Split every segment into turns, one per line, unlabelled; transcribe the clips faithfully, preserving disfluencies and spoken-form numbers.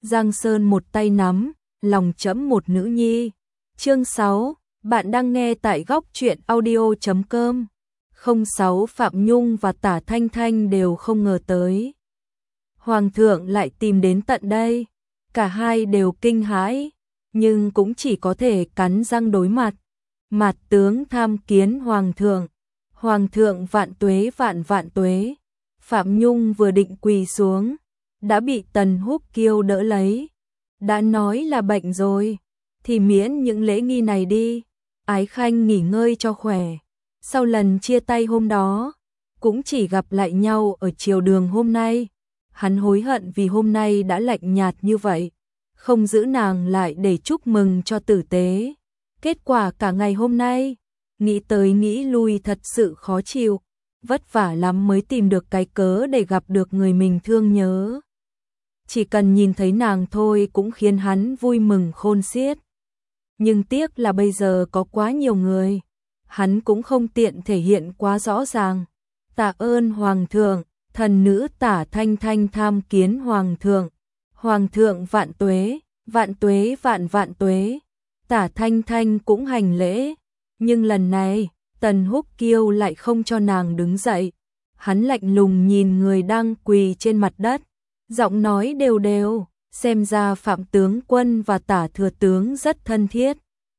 Giang Sơn một tay nắm, lòng trẫm một nữ nhi. Chương sáu, bạn đang nghe tại góc truyện audio chấm com. Không sáu Phạm Nhung và Tả Thanh Thanh đều không ngờ tới. Hoàng thượng lại tìm đến tận đây. Cả hai đều kinh hãi, nhưng cũng chỉ có thể cắn răng đối mặt. Mạt tướng tham kiến Hoàng thượng. Hoàng thượng vạn tuế vạn vạn tuế. Phạm Nhung vừa định quỳ xuống, đã bị Tần Húc Kiêu đỡ lấy. Đã nói là bệnh rồi, thì miễn những lễ nghi này đi. Ái Khanh nghỉ ngơi cho khỏe. Sau lần chia tay hôm đó, cũng chỉ gặp lại nhau ở triều đường hôm nay. Hắn hối hận vì hôm nay đã lạnh nhạt như vậy, không giữ nàng lại để chúc mừng cho tử tế. Kết quả cả ngày hôm nay, nghĩ tới nghĩ lui thật sự khó chịu, vất vả lắm mới tìm được cái cớ để gặp được người mình thương nhớ. Chỉ cần nhìn thấy nàng thôi cũng khiến hắn vui mừng khôn xiết. Nhưng tiếc là bây giờ có quá nhiều người, hắn cũng không tiện thể hiện quá rõ ràng. Tạ ơn Hoàng thượng, thần nữ Tả Thanh Thanh tham kiến Hoàng thượng. Hoàng thượng vạn tuế, vạn tuế vạn vạn tuế. Tả Thanh Thanh cũng hành lễ, nhưng lần này, Tần Húc Kiêu lại không cho nàng đứng dậy. Hắn lạnh lùng nhìn người đang quỳ trên mặt đất, giọng nói đều đều, xem ra Phạm tướng quân và Tả thừa tướng rất thân thiết.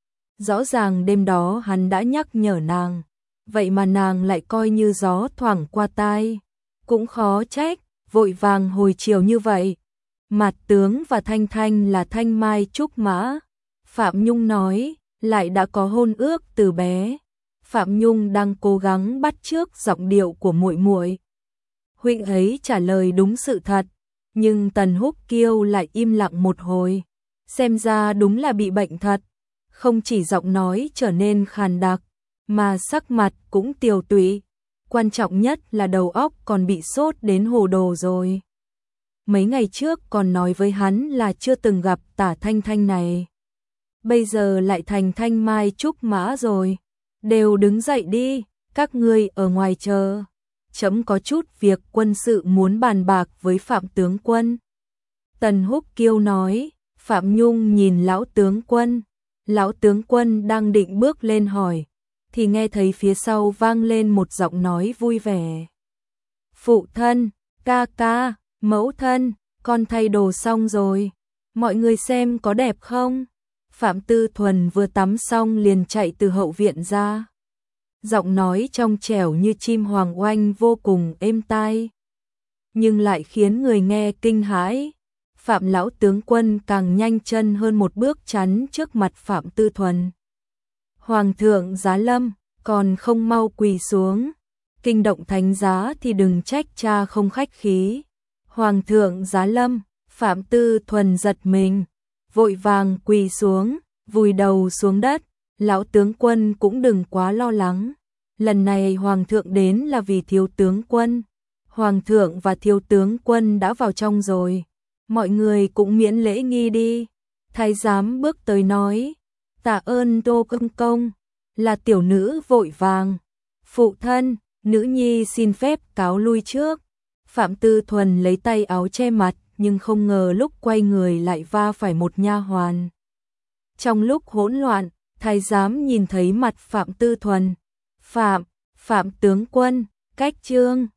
Rõ ràng đêm đó hắn đã nhắc nhở nàng, vậy mà nàng lại coi như gió thoảng qua tai. Cũng khó trách, vội vàng hồi chiều như vậy. Mạt tướng và Thanh Thanh là thanh mai trúc mã. Phạm Nhung nói, lại đã có hôn ước từ bé. Phạm Nhung đang cố gắng bắt chước giọng điệu của muội muội. Huynh ấy trả lời đúng sự thật, nhưng Tần Húc Kiêu lại im lặng một hồi. Xem ra đúng là bị bệnh thật, không chỉ giọng nói trở nên khàn đặc, mà sắc mặt cũng tiều tụy. Quan trọng nhất là đầu óc còn bị sốt đến hồ đồ rồi. Mấy ngày trước còn nói với hắn là chưa từng gặp Tả Thanh Thanh này, bây giờ lại thành thanh mai trúc mã rồi. Đều đứng dậy đi, các ngươi ở ngoài chờ. Trẫm có chút việc quân sự muốn bàn bạc với Phạm tướng quân. Tần Húc Kiêu nói. Phạm Nhung nhìn lão tướng quân. Lão tướng quân đang định bước lên hỏi, thì nghe thấy phía sau vang lên một giọng nói vui vẻ. Phụ thân, ca ca, mẫu thân, con thay đồ xong rồi. Mọi người xem có đẹp không? Phạm Tư Thuần vừa tắm xong liền chạy từ hậu viện ra. Giọng nói trong trẻo như chim hoàng oanh vô cùng êm tai, nhưng lại khiến người nghe kinh hãi. Phạm lão tướng quân càng nhanh chân hơn một bước chắn trước mặt Phạm Tư Thuần. Hoàng thượng giá lâm, còn không mau quỳ xuống. Kinh động thánh giá thì đừng trách cha không khách khí. Hoàng thượng giá lâm, Phạm Tư Thuần giật mình, vội vàng quỳ xuống, vùi đầu xuống đất. Lão tướng quân cũng đừng quá lo lắng. Lần này Hoàng thượng đến là vì thiếu tướng quân. Hoàng thượng và thiếu tướng quân đã vào trong rồi. Mọi người cũng miễn lễ nghi đi. Thái giám bước tới nói. Tạ ơn Đô Công Công. Là tiểu nữ vội vàng. Phụ thân, nữ nhi xin phép cáo lui trước. Phạm Tư Thuần lấy tay áo che mặt, nhưng không ngờ lúc quay người lại va phải một nha hoàn. Trong lúc hỗn loạn, thái giám nhìn thấy mặt Phạm Tư Thuần. Phạm, Phạm tướng quân, cách trương.